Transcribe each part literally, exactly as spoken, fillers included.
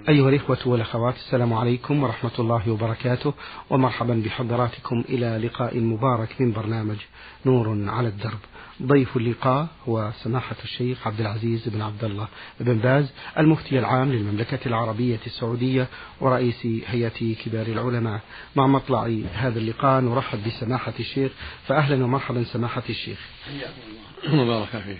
أيها الإخوة والأخوات، السلام عليكم ورحمة الله وبركاته، ومرحبا بحضراتكم إلى لقاء مبارك من برنامج نور على الدرب. ضيف اللقاء هو سماحة الشيخ عبد العزيز بن عبد الله بن باز، المفتي العام للمملكة العربية السعودية ورئيس هيئة كبار العلماء. مع مطلع هذا اللقاء نرحب بسماحة الشيخ، فأهلا ومرحبا سماحة الشيخ. حياكم الله وبارك فيه.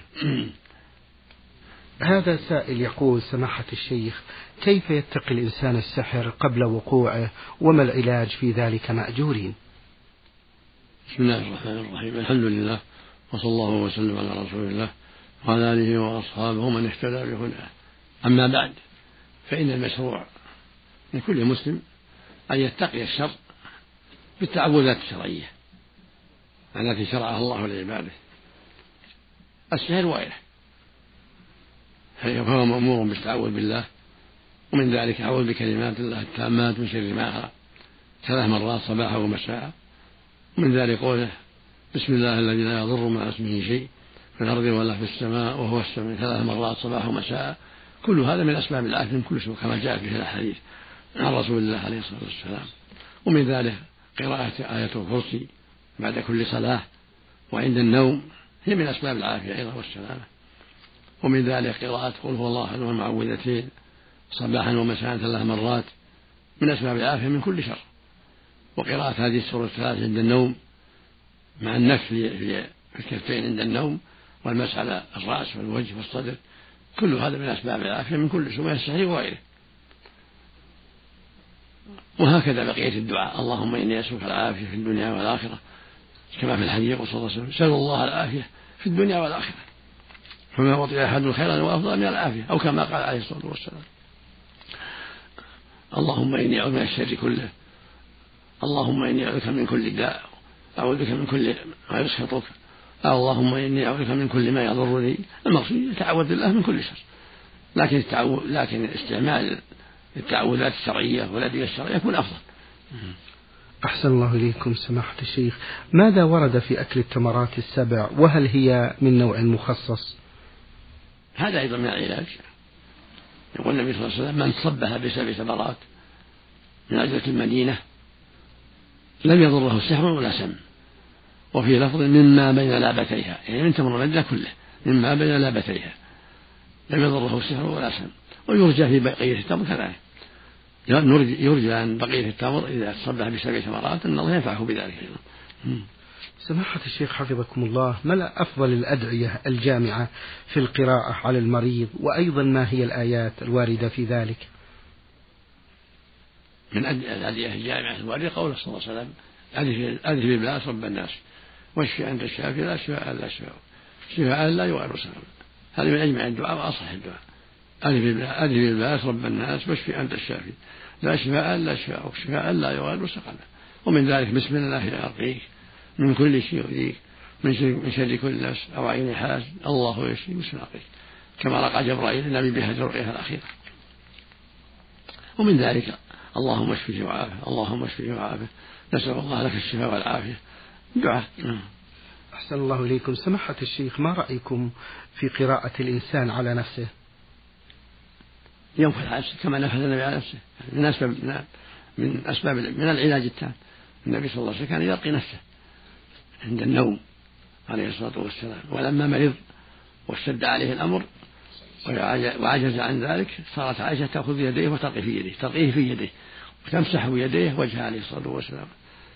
هذا سائل يقول: سماحة الشيخ، كيف يتقي الإنسان السحر قبل وقوعه، وما العلاج في ذلك مأجورين؟ بسم الله الرحمن الرحيم، الحمد لله، وصلى الله وسلم على رسول الله وعلى آله وأصحابه من اهتدى بهداه. أما بعد، فإن المشروع لكل مسلم أن يتقي الشر بالتعوذات الشرعية التي شرعها الله لعباده، السحر وغيره، فهو مأمور بالتعوذ بالله، ومن ذلك أعوذ بكلمات الله التامات من شر ما خلق ثلاث مرات صباحا ومساء، ومن ذلك قوله: بسم الله الذي لا يضر مع اسمه شيء في الأرض ولا في السماء وهو السميع، ثلاث مرات صباحا ومساء. كل هذا من أسباب العافية من كل سوء كما جاء في الحديث عن رسول الله عليه الصلاة والسلام. ومن ذلك قراءة آية الكرسي بعد كل صلاة وعند النوم، هي من أسباب العافية أيضا والسلامة. ومن ذلك قراءة قل هو الله أحد والمعوذتين صباحا ومساء ثلاث مرات من أسباب العافية من كل شر. وقراءة هذه السورة الثلاث عند النوم مع النفس في الكفين عند النوم، والمسح على الرأس والوجه والصدر، كل هذا من أسباب العافية من كل سوء من السحر وغيره. وهكذا بقية الدعاء: اللهم إني أسألك العافية في الدنيا والآخرة، كما في الحديث يقول صلى الله عليه وسلم: سأل الله العافية في الدنيا والآخرة، فما وطئ أحد خيرا وأفضل من العافية، أو كما قال عليه الصلاة والسلام. اللهم إني أعوذ من الشر كله، اللهم إني أعوذ بك من كل داء، أعوذ بك من كل ما يسخطك، اللهم إني أعوذ بك من كل ما يضرني. المقصود يتعوذ بالله من كل شر، لكن التعوذ لكن استعمال التعوذات الشرعية والأدوية الشرعية يكون أفضل. أحسن الله إليكم سماحة الشيخ، ماذا ورد في أكل التمرات السبع، وهل هي من نوع مخصص؟ هذا أيضا من العلاج. يقول النبي صلى الله عليه وسلم: من صبها بسبع تمرات من عجلة المدينة لم يضره سحر ولا سم. وفي لفظ: مما بين لابتيها، يعني من تمر المدينة كله، مما بين لابتيها لم يضره سحر ولا سم. ويرجى في بقية التمر كذلك، يرجى عن بقية التمر إذا تصبح بسبع تمرات أن الله ينفعه بذلك. سماحة الشيخ حفظكم الله، ما أفضل الأدعية الجامعة في القراءة على المريض، وأيضا ما هي الآيات الواردة في ذلك؟ من الأدعية الجامعة الواردة قول صلى الله عليه وسلم: ألف بالله رب الناس واشفي أنت الشافي لا شفاء إلا شفاء شفاء لا يغادر سقما. هذا من أجمع الدعاء وأصح الدعاء: ألف بالله رب الناس واشفي أنت الشافي لا شفاء إلا شفاء شفاء لا يغادر سقما. ومن ذلك: بسم الله أرقيك من كل شيء يؤذيك من شر, من شر كل نفس أو عين حاسد الله يشفي بسم الله، كما رقى جبرائيل النبي بهذه الرقية الأخيرة. ومن ذلك: اللهم اشفه وعافه، اللهم اشفه وعافه، نسأل الله لك الشفاء والعافية. دعاء. أحسن الله إليكم سماحة الشيخ، ما رأيكم في قراءة الإنسان على نفسه؟ ينفذ على نفسه كما نفذ النبي على نفسه، من أسباب من أسباب من العلاج التام. النبي صلى الله عليه وسلم كان يرقي نفسه عند النوم عليه الصلاة والسلام، ولما مرض واشتد عليه الأمر وعجز عن ذلك صارت عائشة تأخذ بيديه وترقي في يديه ترقيه في يديه وتمسح بيديه وجهه عليه الصلاة والسلام.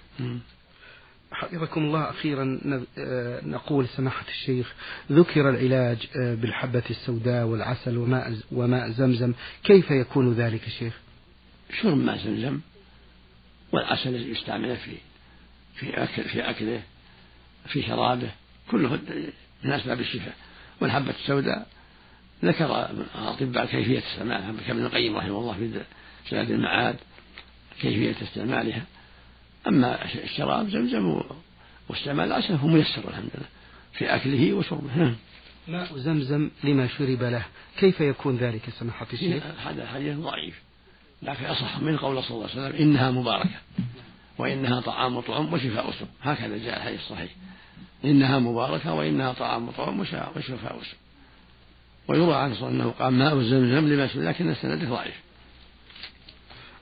حفظكم الله، أخيرا نقول سماحة الشيخ، ذكر العلاج بالحبة السوداء والعسل وماء وماء زمزم، كيف يكون ذلك الشيخ؟ شرب ماء زمزم والعسل يستعمل في في أكل في أكله في شرابه، كله من أسباب الشفاء. والحبة السوداء ذكر الأطباء كيفية استعمالها، كابن القيم رحمه الله في زاد المعاد كيفية استعمالها. أما الشراب زمزم واستعمال العسل هو ميسر الحمد لله في أكله وشربه. ماء زمزم لما شرب له، كيف يكون ذلك سماحة الشيخ؟ هذا حديث ضعيف، لكن أصح من قول صلى الله عليه وسلم: إنها مباركة وإنها طعام طعم وشفاء سم. هكذا جاء الحديث الصحيح: إنها مباركة وإنها طعام طعم وشفاء سم. ويروى عنه أنه قال: ماء زمزم لما شرب، لكن السند ضعيف.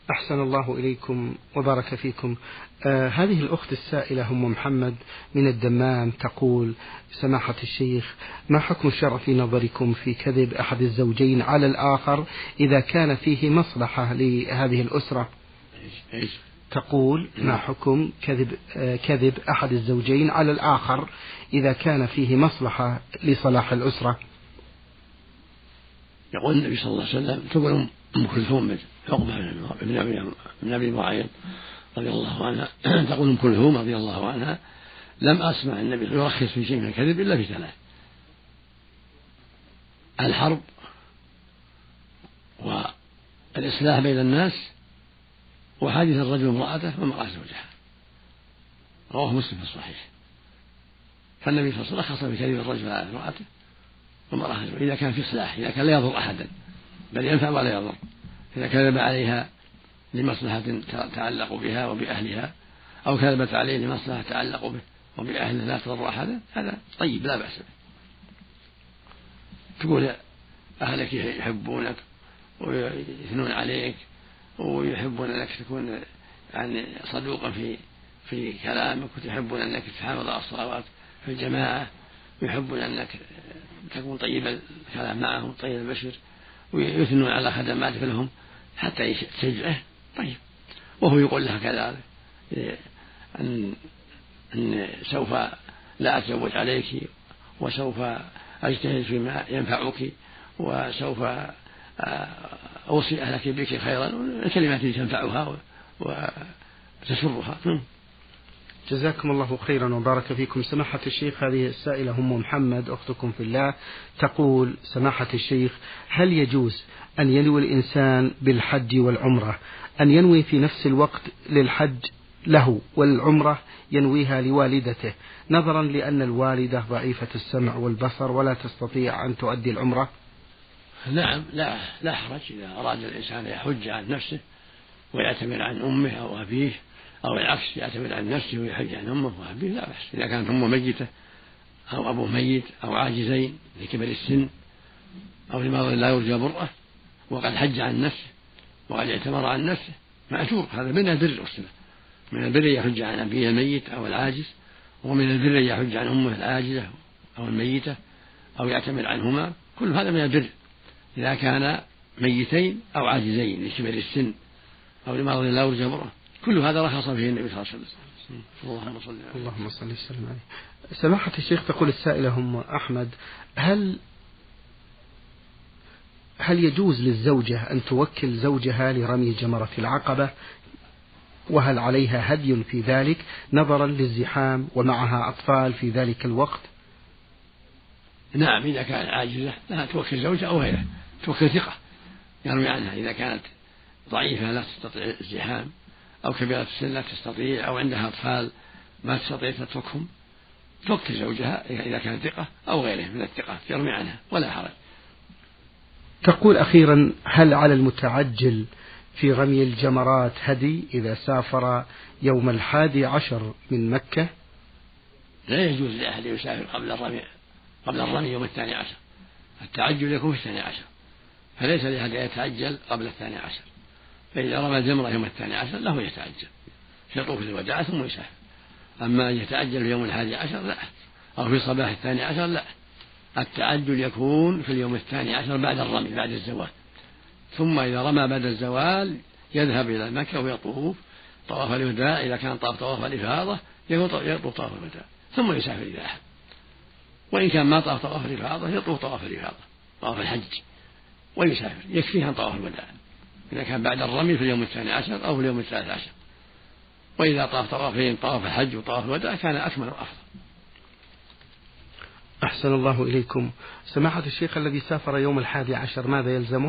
أحسن الله إليكم وبارك فيكم. آه هذه الأخت السائلة أم محمد من الدمام تقول: سماحة الشيخ، ما حكم الشرع في نظركم في كذب أحد الزوجين على الآخر إذا كان فيه مصلحة لهذه الأسرة؟ إيش؟ تقول: ما حكم كذب, آه كذب أحد الزوجين على الآخر إذا كان فيه مصلحة لصلاح الأسرة؟ يقول النبي صلى الله عليه وسلم: تقول أم كلثوم عقبة بن أبي معيط رضي الله عنها تقول أم كلثوم رضي الله عنها: لم أسمع النبي يرخص في شيء من الكذب إلا في ثلاث: الحرب، والإصلاح بين الناس، وحديث الرجل امرأته وامرأة زوجها. رواه مسلم في الصحيح. فالنبي صلى الله عليه وسلم رخص في كذب الرجل على امرأته وامرأة زوجها إذا كان في إصلاح، إذا كان لا يضر أحدا بل ينفع ولا يضر. إذا كذب عليها لمصلحة تعلق بها وبأهلها، أو كذبت عليه لمصلحة تعلق به وبأهله لا تضر أحدا، هذا طيب لا بأس به. تقول أهلك يحبونك ويثنون عليك ويحبون أنك تكون يعني صدوقا في في كلامك، وتحبون أنك تحافظ على الصلوات في الجماعة، ويحبون أنك تكون طيب الكلام معهم طيب البشر، ويثنون على خدماتك لهم حتى تشجعه. طيب، وهو يقول لها كذلك أن أن سوف لا أتزوج عليك، وسوف أجتهد فيما ينفعك، وسوف أوصي أهلك بك خيرا، الكلمات التي تنفعها وتسرها. جزاكم الله خيرا وبارك فيكم. سماحة الشيخ، هذه السائلة أم محمد أختكم في الله تقول: سماحة الشيخ، هل يجوز أن ينوي الإنسان بالحج والعمرة أن ينوي في نفس الوقت للحج له والعمرة ينويها لوالدته، نظرا لأن الوالدة ضعيفة السمع والبصر ولا تستطيع أن تؤدي العمرة؟ نعم، لا لا حرج إذا أراد الإنسان يحج عن نفسه ويعتمر عن أمه أو أبيه، أو العكس يعتمد عن نفسه ويحج عن أمه وأبيه، لا بأس. إذا كانت أمه ميتة أو أبوه ميت أو عاجزين لكبر السن أو لمرض لا يرجى برأه وقد حج عن نفسه وقد اعتمر عن نفسه مأجور، هذا من البر والصلة. من البر يحج عن أبيه الميت أو العاجز، ومن البر يحج عن أمه العاجزة أو الميتة أو يعتمر عنهما، كل هذا من البر إذا كان ميتين أو عاجزين لكبر السن أو لمرض لا يرجى برأه، كل هذا رخص فيه النبي صلى الله عليه وسلم. اللهم صل عليه. اللهم صل وسلم عليه. سماحة الشيخ، تقول السائلة أم أحمد: هل هل يجوز للزوجة أن توكل زوجها لرمي جمرة العقبة، وهل عليها هدي في ذلك نظرا للزحام ومعها أطفال في ذلك الوقت؟ نعم، إذا كانت عاجزة لا توكل زوجها أو غيره، توكل ثقة يرمي عنها. إذا كانت ضعيفة لا تستطيع الزحام أو كبيرة السن لا تستطيع أو عندها أطفال ما تستطيع تتركهم، توكل زوجها إذا كانت ثقة أو غيره من الثقات يرمي عنها ولا حرج. تقول أخيرا: هل على المتعجل في رمي الجمرات هدي إذا سافر يوم الحادي عشر من مكة؟ لا يجوز لأحد يسافر قبل الرمي قبل الرمي يوم الثاني عشر، التعجل يكون في الثاني عشر، فليس لأحد يتعجل قبل الثاني عشر. فإذا رمى الجمرة يوم الثاني عشر له يتعجل في طوف الوداع ثم يسافر. أما أن يتعجل في يوم الحادي عشر لا، أو في صباح الثاني عشر لا، التعجل يكون في اليوم الثاني عشر بعد الرمي بعد الزوال، ثم إذا رمى بعد الزوال يذهب إلى مكة ويطوف طواف الوداع. إذا كان طاف طواف الإفاضة يطوف طواف الوداع ثم يسافر إذا أحب، وإن كان ما طاف طواف الإفاضة يطوف طواف الإفاضة طواف الحج ويسافر، يكفيه عن طواف الوداع إذا كان بعد الرمي في اليوم الثاني عشر أو في اليوم الثالث عشر. وإذا طاف طوافين طواف الحج وطواف الوداع كان أكمل وأفضل. أحسن الله إليكم. سماحة الشيخ، الذي سافر يوم الحادي عشر ماذا يلزمه؟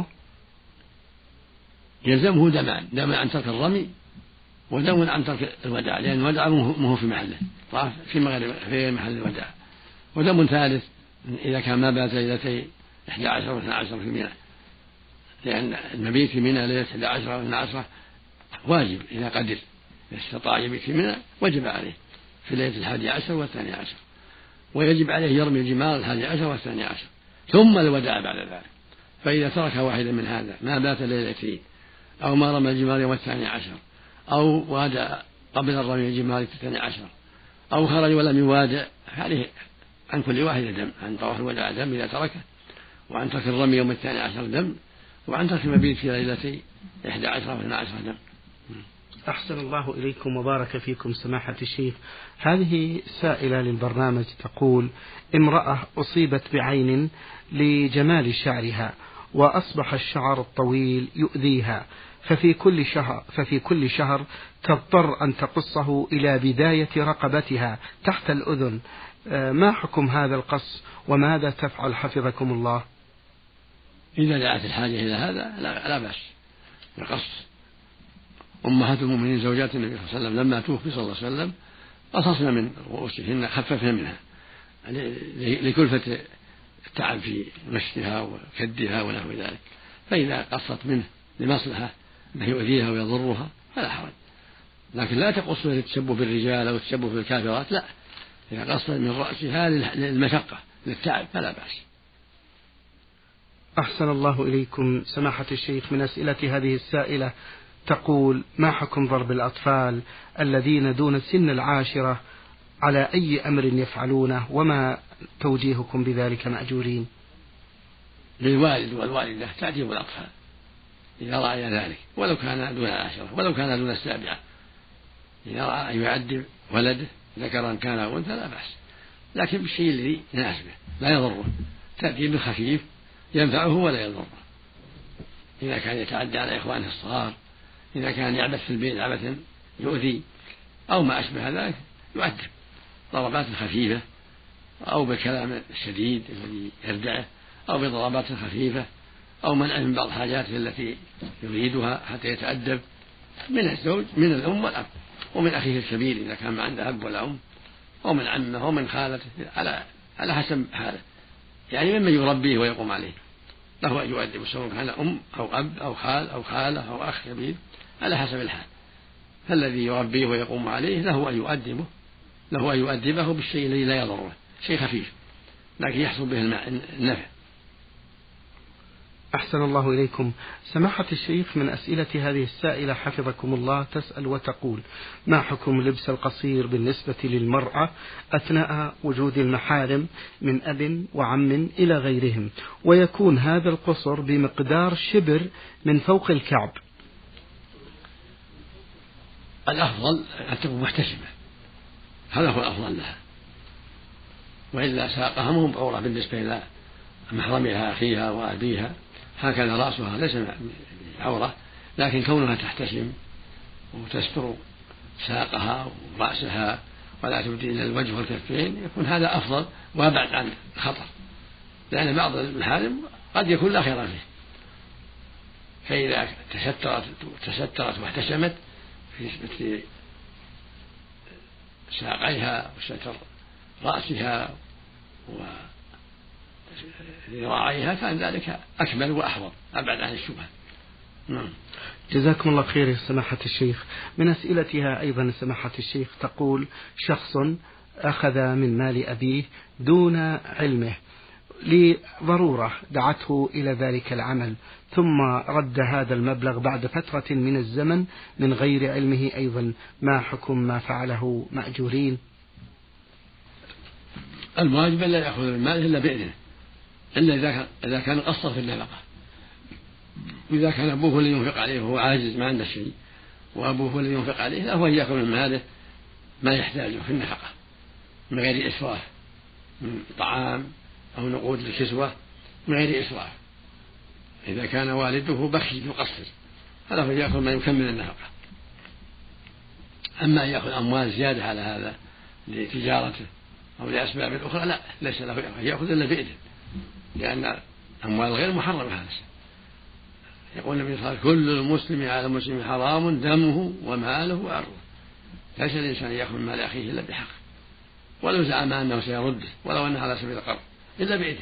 يلزمه دمان، دم عن ترك الرمي ودم عن ترك الوداع، لأن الوداع مو في محله، طاف في مغرب في محل الوداع. ودم ثالث إذا كان ما بات ليلتي إحدى عشر واثنى عشر في منى، لأن المبيت في منى ليلة إحدى عشر واثنى عشر واجب إذا قدر، إذا استطاع يبيت في منى وجب عليه في ليلة الحادي عشر والثاني عشر، ويجب عليه يرمي الجمار الحادي عشر والثاني عشر ثم الوداع بعد ذلك. فإذا ترك واحدا من هذا ما بات ليلتين أو ما رمى الجمار يوم الثاني عشر، أو وادى قبل الرمي الجمار الثاني عشر، أو خرج ولم يوادع، هذه عن كل واحد دم، عن طواف الوداع دم إذا تركه، وعن ترك الرمي يوم الثاني عشر دم، وعن ترك المبيت في ليلتي إحدى عشر واثنى عشر دم. أحسن الله إليكم وبارك فيكم سماحة الشيخ. هذه سائلة للبرنامج تقول: امرأة أصيبت بعين لجمال شعرها وأصبح الشعر الطويل يؤذيها، ففي كل شهر ففي كل شهر تضطر أن تقصه إلى بداية رقبتها تحت الأذن، ما حكم هذا القص وماذا تفعل حفظكم الله؟ إذا دعت الحاجة إلى هذا لا, لا بأس القص. أمهات المؤمنين زوجات النبي صلى الله عليه وسلم لما توفي صلى الله عليه وسلم قصصنا من رؤوسهن، خففنا منها لكلفة التعب في مشتها وكدها ونحو ذلك، فإذا قصت منه لمصلحة أنه يؤذيها ويضرها فلا حرج، لكن لا تقص للتشبه بالرجال أو التشبه بالكافرات، لا، إذا قصت من رأسها للمشقة للتعب فلا بأس. أحسن الله إليكم سماحة الشيخ. من أسئلة هذه السائلة تقول: ما حكم ضرب الأطفال الذين دون سن العاشرة؟ على أي أمر يفعلونه وما توجيهكم بذلك مأجورين؟ للوالد والوالدة تعذيب الأطفال إذا رأى ذلك، ولو كان دون العاشرة ولو كان دون السابعة، إذا رأى أن يعذب ولده ذكرا كان أو أنثى لا بأس، لكن بالشيء الذي يناسبه لا يضره، تأديب خفيف ينفعه ولا يضره. إذا كان يتعدى على إخوانه الصغار، إذا كان يعبث في البيت عبثا يؤذي أو ما أشبه ذلك يؤدب ضربات خفيفة، أو بالكلام الشديد الذي يردعه، أو بضربات خفيفة، أو منع من بعض الحاجات التي يريدها حتى يتأدب، من الزوج من الأم والأب ومن أخيه الكبير إذا كان ما عنده أب ولا أم، أو من عمه ومن خالته، على على حسب حاله، يعني ممن يربيه ويقوم عليه له أن يؤدب، سواء كان أم أو أب أو خال أو خالة أو أخ كبير على حسب الحال، فالذي يربيه ويقوم عليه له أن يؤدبه له أن يؤدبه بالشيء الذي لا يضره، شيء خفيف لكن يحصل به النفع. أحسن الله إليكم سماحة الشيخ. من أسئلة هذه السائلة حفظكم الله تسأل وتقول: ما حكم لبس القصير بالنسبة للمرأة أثناء وجود المحارم من أب وعم إلى غيرهم، ويكون هذا القصر بمقدار شبر من فوق الكعب؟ الأفضل أن تكون محتشمة، هذا هو الأفضل لها، وإلا ساقها مهم بعورة بالنسبة إلى محرمها أخيها وأبيها، هكذا رأسها ليس عورة، لكن كونها تحتشم وتستر ساقها ورأسها ولا تبدي إلى الوجه والكفين يكون هذا أفضل وأبعد عن الخطر، لأن بعض المحارم قد يكون لا خير فيه، فإذا تسترت تسترت واحتشمت في مثل ساقيها وستر رأسها وذراعيها كان ذلك أكمل وأحوط أبعد عن الشبهة. نعم. جزاكم الله خير يا سماحة الشيخ. من أسئلتها أيضا سماحة الشيخ تقول: شخص أخذ من مال أبيه دون علمه لضرورة دعته إلى ذلك العمل، ثم رد هذا المبلغ بعد فترة من الزمن من غير علمه أيضا، ما حكم ما فعله مأجورين؟ الواجب لا يأخذ المال إلا بإذنه، إلا إذا كان قصر في النفقة، وإذا كان أبوه الذي ينفق عليه وهو عاجز ما عنده شيء وأبوه الذي ينفق عليه له أن يأخذ من ماله ما يحتاجه في النفقة من غير إسراف، من طعام أو نقود للكسوة من غير إسراف. إذا كان والده بخيل يقصر فله يأخذ ما يكمل النفقة. أما أن يأخذ أموال زيادة على هذا لتجارته أو لأسباب أخرى لا، ليس له يأخذ إلا بإذن، لأن أموال غير محرمة هذا. يقول النبي صلى الله عليه وسلم: كل المسلم على المسلم حرام دمه وماله وعرضه، ليس الإنسان يأخذ من مال أخيه إلا بحق، ولو زعم أنه سيرده ولو أنه على سبيل القرض إلا بإذن.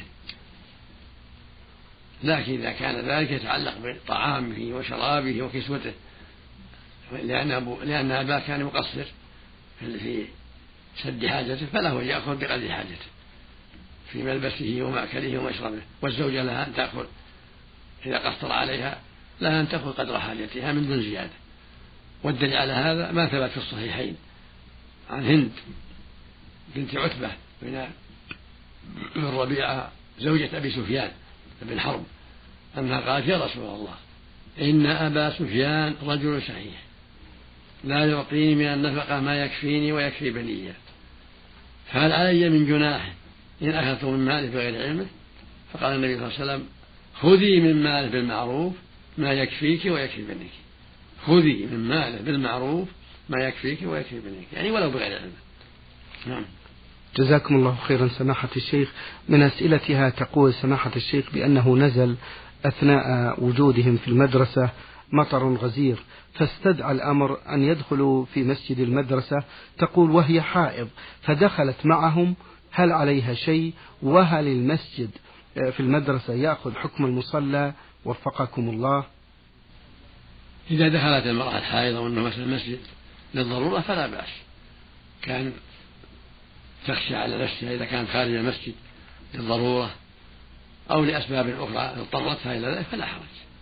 لكن إذا كان ذلك يتعلق بطعامه وشرابه وكسوته لأن, أبو لأن أباه كان مقصر في سد حاجته فله أن يأخذ بقدر حاجته في ملبسه ومأكله ومشربه، والزوجة لها أن تأخذ إذا قصر عليها لها أن تأخذ قدر حاجتها من دون زيادة. والدليل على هذا ما ثبت في الصحيحين عن هند بنت عتبة بن ربيعة زوجة أبي سفيان بن حرب أنها قالت: يا رسول الله، إن أبا سفيان رجل شحيح لا يعطيني من النفقة ما يكفيني ويكفي بني، فهل علي من جناح إن أخذت من ماله بغير علمه؟ فقال النبي صلى الله عليه وسلم: خذي من ماله بالمعروف ما يكفيك ويكفي بنيك. خذي من ماله بالمعروف ما يكفيك ويكفي بنيك، يعني ولو بغير علمه. نعم. جزاكم الله خيرا سماحة الشيخ. من أسئلتها تقول سماحة الشيخ بأنه نزل أثناء وجودهم في المدرسة مطر غزير، فاستدعى الأمر أن يدخلوا في مسجد المدرسة، تقول وهي حائض، فدخلت معهم، هل عليها شيء؟ وهل المسجد في المدرسة يأخذ حكم المصلى؟ وفقكم الله. إذا دخلت المرأة الحائضة وأنه مثل المسجد للضرورة فلا بأس، كان تخشى على نفسها إذا كانت خارج المسجد للضرورة أو لأسباب أخرى اضطرتها إلى ذلك فلا حرج.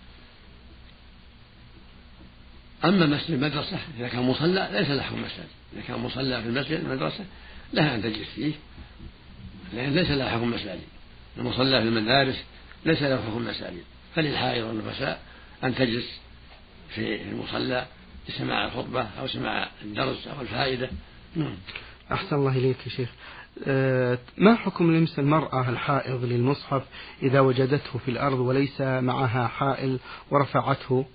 أما مسجد المدرسة إذا كان مصلى ليس له حكم المسجد، إذا كان مصلى في المسجد المدرسة لها أن تجلس فيه، لأن ليس له حكم المساجد. المصلى في المدارس ليس له حكم المساجد، فللحائض والنفساء أن تجلس في المصلى لسماع الخطبة أو سماع الدرس أو الفائدة. نعم. أحسن الله إليك يا شيخ. أه ما حكم لمس المرأة الحائض للمصحف إذا وجدته في الأرض وليس معها حائل ورفعته؟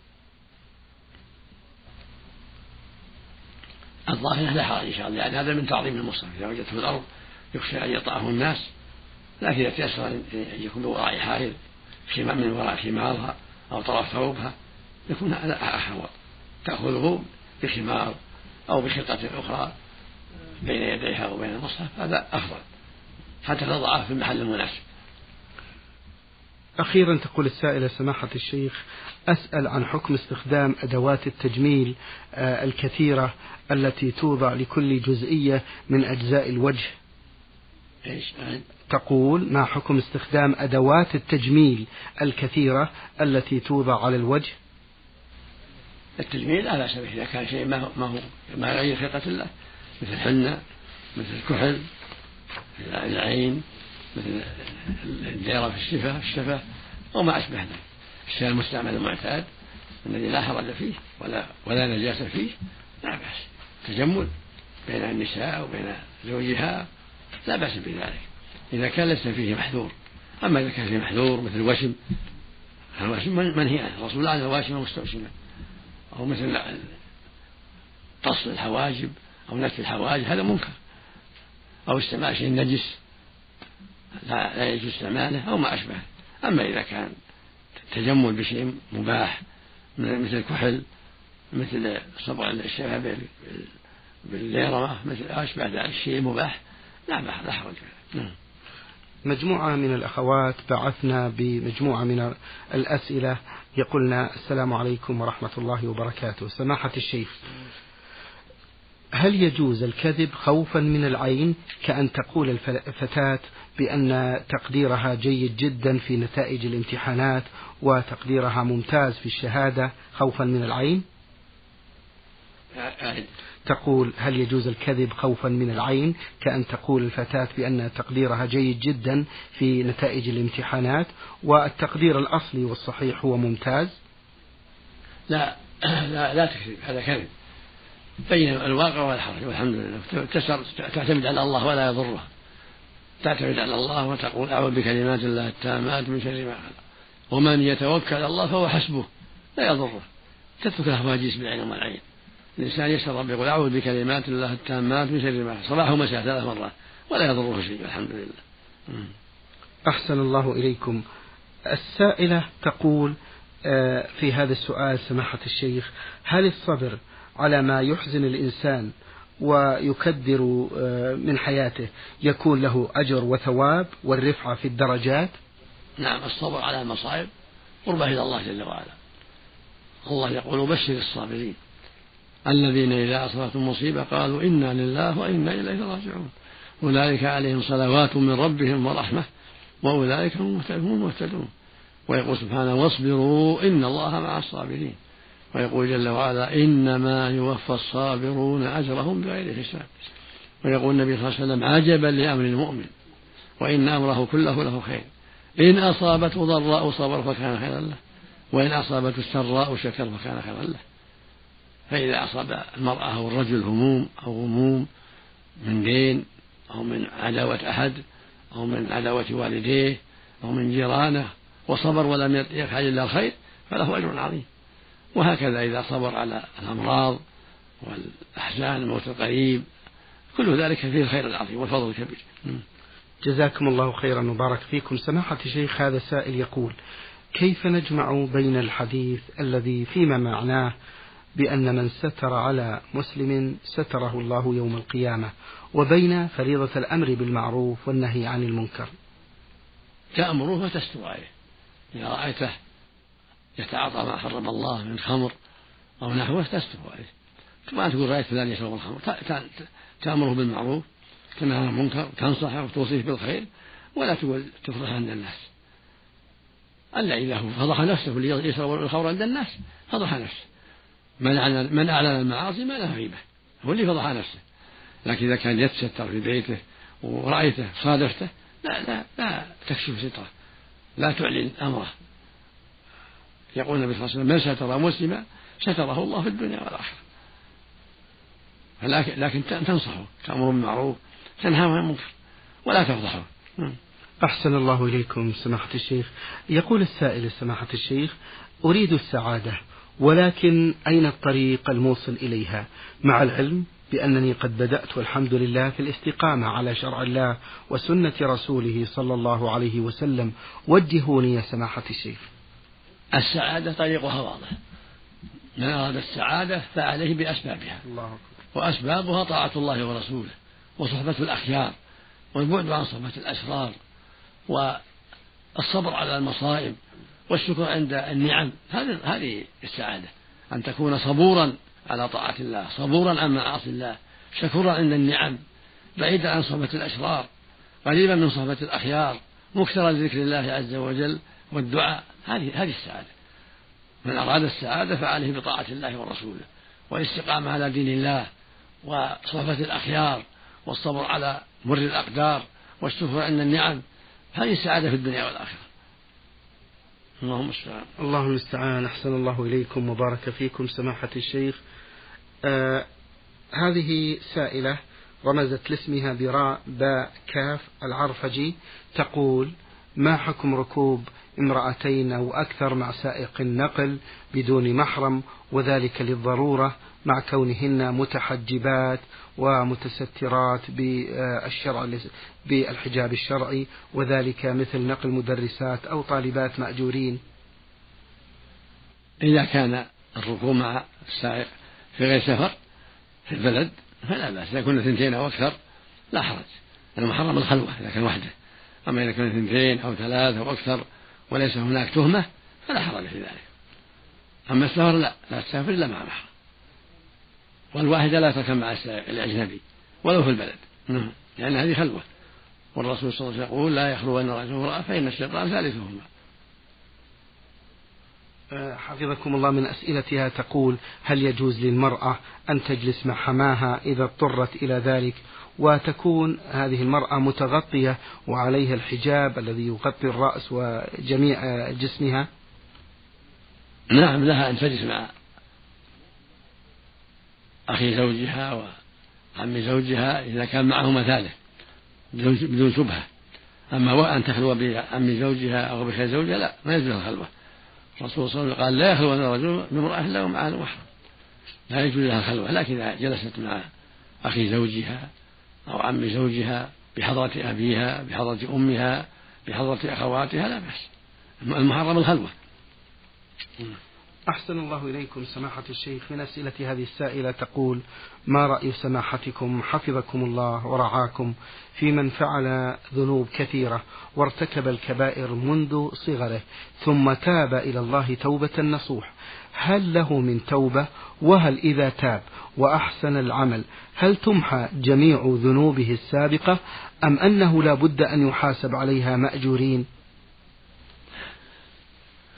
الظاهر لا حرج إن شاء الله، يعني هذا من تعظيم المصحف. إذا وجدته في الأرض يخشى أن يطأه الناس، لكن إذا تيسر أن يكون بوراء حائل من وراء خمارها أو طرف ثوبها يكون هذا أحوط، تأخذه بخمار أو بخطة أخرى بين يديها وبين المصحف، هذا أفضل حتى تضعه في المحل المناسب. أخيرا تقول السائلة سماحة الشيخ: أسأل عن حكم استخدام أدوات التجميل الكثيرة التي توضع لكل جزئية من أجزاء الوجه. إيش؟ تقول: ما حكم استخدام أدوات التجميل الكثيرة التي توضع على الوجه؟ التجميل على سبيل إذا كان شيء ما هو ما هو ما غير خلقة الله، مثل الحنة، مثل الكحل في العين، مثل الديرة في الشفة الشفة وما أشبه ذلك. الشيء المستعمل المعتاد الذي لا حرج فيه ولا ولا نجاسة فيه لا بأس. تجمل بين النساء وبين زوجها لا بأس بذلك إذا كان ليس فيه محذور. أما إذا كان فيه محذور مثل الوشم، الوشم منهي عنه الرسول عن الواشم المستوشمة، أو مثل قص الحواجب أو نتف الحواجب، هذا منكر، أو استعمال شيء نجس لا, لا يجوز استعماله أو ما أشبه. أما إذا كان تجمل بشيء مباح مثل الكحل، مثل صبغ الشفة بالليرمة، مثل أشبه ذلك الشيء مباح لا بأس لا حرج. مجموعة من الأخوات بعثنا بمجموعة من الأسئلة يقولنا: السلام عليكم ورحمة الله وبركاته. سماحة الشيخ، هل يجوز الكذب خوفا من العين، كأن تقول الفتاة بأن تقديرها جيد جدا في نتائج الامتحانات وتقديرها ممتاز في الشهادة خوفا من العين؟ تقول: هل يجوز الكذب خوفا من العين، كأن تقول الفتاة بأن تقديرها جيد جدا في نتائج الامتحانات والتقدير الأصلي والصحيح هو ممتاز؟ لا لا, لا تكذب، هذا كذب بين الواقع والحرج. والحمد لله تعتمد على الله ولا يضره، تعتمد على الله وتقول: أعوذ بكلمات الله التامات من شر ما خلق، ومن يتوكل على الله فهو حسبه لا يضره. تترك الهواجيس بالعين والعين. الإنسان يسأل ربه يقول: أعوذ بكلمات الله التامات من شر ما خلق، صباح ومساء ثلاث مرات ولا يضره شيء، الحمد لله. أحسن الله إليكم. السائلة تقول في هذا السؤال: سماحة الشيخ، هل الصبر على ما يحزن الإنسان ويكدر من حياته يكون له أجر وثواب والرفعة في الدرجات؟ نعم، الصبر على المصائب قربة إلى الله جل وعلا. الله يقول: بشر الصابرين الذين إذا أصابتهم مصيبة قالوا إنا لله وإنا إليه راجعون أولئك عليهم صلوات من ربهم ورحمة وأولئك هم المهتدون. ويقول سبحانه واصبروا إن الله مع الصابرين، ويقول جل وعلا إنما يوفى الصابرون أجرهم بغير حساب، ويقول النبي صلى الله عليه وسلم عجبا لأمر المؤمن وإن أمره كله له خير، إن أصابته ضراء صبر فكان خيرا له، وإن أصابته السراء شكر فكان خيرا له. فإذا أصاب المرأة أو الرجل هموم أو غموم من دين أو من عداوة أحد أو من عداوة والديه أو من جيرانه وصبر ولم يفعل إلا الخير فله أجر عظيم. وهكذا إذا صبر على الأمراض والأحزان الموت القريب كل ذلك فيه الخير العظيم والفضل الكبير. جزاكم الله خيرا وبارك فيكم. سماحة الشيخ، هذا سائل يقول: كيف نجمع بين الحديث الذي فيما معناه بأن من ستر على مسلم ستره الله يوم القيامة وبين فريضة الأمر بالمعروف والنهي عن المنكر؟ تأمره فتستر عليه. إذا رأيته يتعاطى ما حرم الله من خمر أو نحوه تستر عليه. كما تقول رأيت فلان يشرب الخمر تأمره بالمعروف تنهى عن المنكر تنصحه وتوصيه بالخير، ولا تقول تفضح عند الناس. ألا إذا هو فضح نفسه اللي يشرب الخمر عند الناس فضح نفسه. من من أعلن المعاصي ما له غيبة، هو اللي فضح نفسه. لكن إذا كان يتستر في بيته ورأيته صادفته لا لا لا تكشف ستره، لا تعلن أمره. يقول النبي صلى الله عليه وسلم من ستر مسلما ستره الله في الدنيا والآخرة. لكن تنصحه تأمر بالمعروف تنهى عن المنكر ولا تفضحه. أحسن الله إليكم سماحة الشيخ. يقول السائل: سماحة الشيخ، أريد السعادة ولكن أين الطريق الموصل إليها، مع العلم بأنني قد بدأت والحمد لله في الاستقامة على شرع الله وسنة رسوله صلى الله عليه وسلم، وجهوني يا سماحة الشيخ. السعادة طريقها واضح، من أراد السعادة فعليه بأسبابها، الله وأسبابها طاعة الله ورسوله وصحبة الأخيار والبعد عن صحبة الأشرار والصبر على المصائب والشكر عند النعم. هذه السعادة، أن تكون صبورا على طاعة الله، صبورا عن معاصي الله، شكورا عند النعم، بعيدا عن صحبة الأشرار، قريبا من صحبة الأخيار، مكثرا لذكر الله عز وجل والدعاء. هذه هذه السعادة. من أراد السعادة فعليه بطاعة الله ورسوله والاستقامة على دين الله وصحبة الأخيار والصبر على مر الأقدار والشكر عند النعم. هذه السعادة في الدنيا والآخرة. اللهم المستعان. اللهم المستعان. أحسن الله إليكم وبارك فيكم سماحة الشيخ. آه هذه سائلة رمزت لاسمها براء باء كاف العرفجي، تقول: ما حكم ركوب امرأتين أو أكثر مع سائق النقل بدون محرم، وذلك للضرورة مع كونهن متحجبات ومتسترات بالشرع بالحجاب الشرعي، وذلك مثل نقل مدرسات أو طالبات مأجورين؟ إذا كان الركوب مع السائق في غير سفر في البلد فلا بأس. إذا كنا اثنتين أو أكثر لا حرج، المحرم الخلوة إذا كان وحده. أما إذا كان اثنتين أو ثلاثة أو أكثر وليس هناك تهمة فلا حرج في ذلك. أما السفر لا لا تسافر إلا مع محرم، والواحدة لا تركب مع الأجنبي ولو في البلد، لأن يعني هذه خلوة، والرسول صلى الله عليه وسلم يقول: لا يخلون رجل وامرأة فإن الشيطان ثالثهما. حفظكم الله. من أسئلتها تقول: هل يجوز للمرأة أن تجلس مع حماها إذا اضطرت إلى ذلك، وتكون هذه المرأة متغطية وعليها الحجاب الذي يغطي الرأس وجميع جسمها؟ نعم، لها أن تجلس مع أخي زوجها وعم زوجها إذا كان معهما ثالث بدون شبهة. أما وأن تخلو بعم زوجها أو بخير زوجها لا، ما يجوز الخلوة. الرسول صلى الله عليه وسلم قال: لا يخلو أن الرجل بامرأة إلا ومعها محرم، لا يجوز لها الخلوة. لكن إذا جلست مع أخي زوجها أو عم زوجها بحضرة أبيها بحضرة أمها بحضرة أخواتها لا بأس. المحرم الخلوة. أحسن الله إليكم سماحة الشيخ. من أسئلة هذه السائلة تقول: ما رأي سماحتكم حفظكم الله ورعاكم في من فعل ذنوب كثيرة وارتكب الكبائر منذ صغره ثم تاب إلى الله توبة نصوح، هل له من توبة؟ وهل إذا تاب وأحسن العمل هل تمحى جميع ذنوبه السابقة أم أنه لا بد أن يحاسب عليها مأجورين؟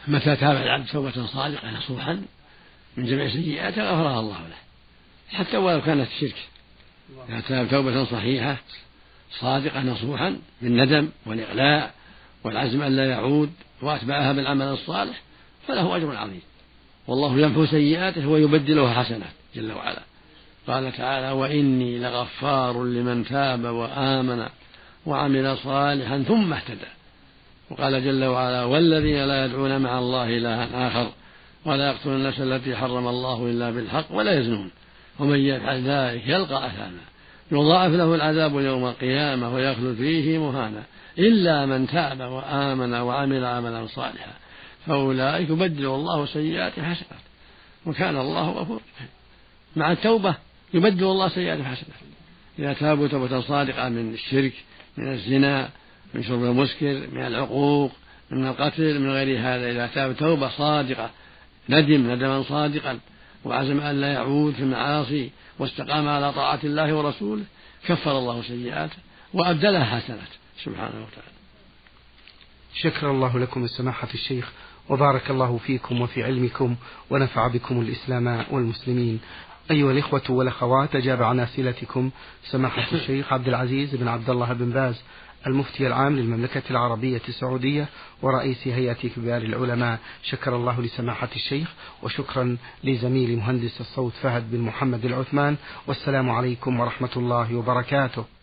متى تاب العبد توبة صادقة نصوحا من جميع سيئاته غفرها الله له، حتى ولو كانت الشرك. إذا تاب توبة صحيحة صادقة نصوحا بالندم والإقلاع والعزم أن لا يعود وأتبعها بالعمل الصالح فله أجر عظيم، والله يمحو سيئاته ويبدلها حسنات جل وعلا. قال تعالى: وإني لغفار لمن تاب وآمن وعمل صالحا ثم اهتدى. وقال جل وعلا: والذين لا يدعون مع الله إلها آخر ولا يقتلون النفس التي حرم الله إلا بالحق ولا يزنون ومن يفعل ذلك يلقى أثاما يضاعف له العذاب يوم القيامة ويخلد فيه مهانا إلا من تاب وآمن وعمل عملا صالحا فأولئك يبدل الله سيئات حسنات وكان الله غفورا رحيما. مع التوبة يبدل الله سيئات حسنات إذا تابوا توبة صادقة من الشرك، من الزنا، من شرب المسكر، من العقوق، من القتل، من غير هذا. إذا تاب توبة صادقة ندم ندما صادقا وعزم أن لا يعود في المعاصي واستقام على طاعة الله ورسوله كفر الله سيئاته وأبدلها حسنات سبحانه وتعالى. شكر الله لكم سماحة الشيخ، وبارك الله فيكم وفي علمكم ونفع بكم الإسلام والمسلمين. أيها الإخوة والأخوات، أجاب عن أسئلتكم سماحة الشيخ عبد العزيز بن عبد الله بن باز المفتي العام للمملكة العربية السعودية ورئيس هيئة كبار العلماء. شكر الله لسماحة الشيخ، وشكرا لزميل مهندس الصوت فهد بن محمد العثمان، والسلام عليكم ورحمة الله وبركاته.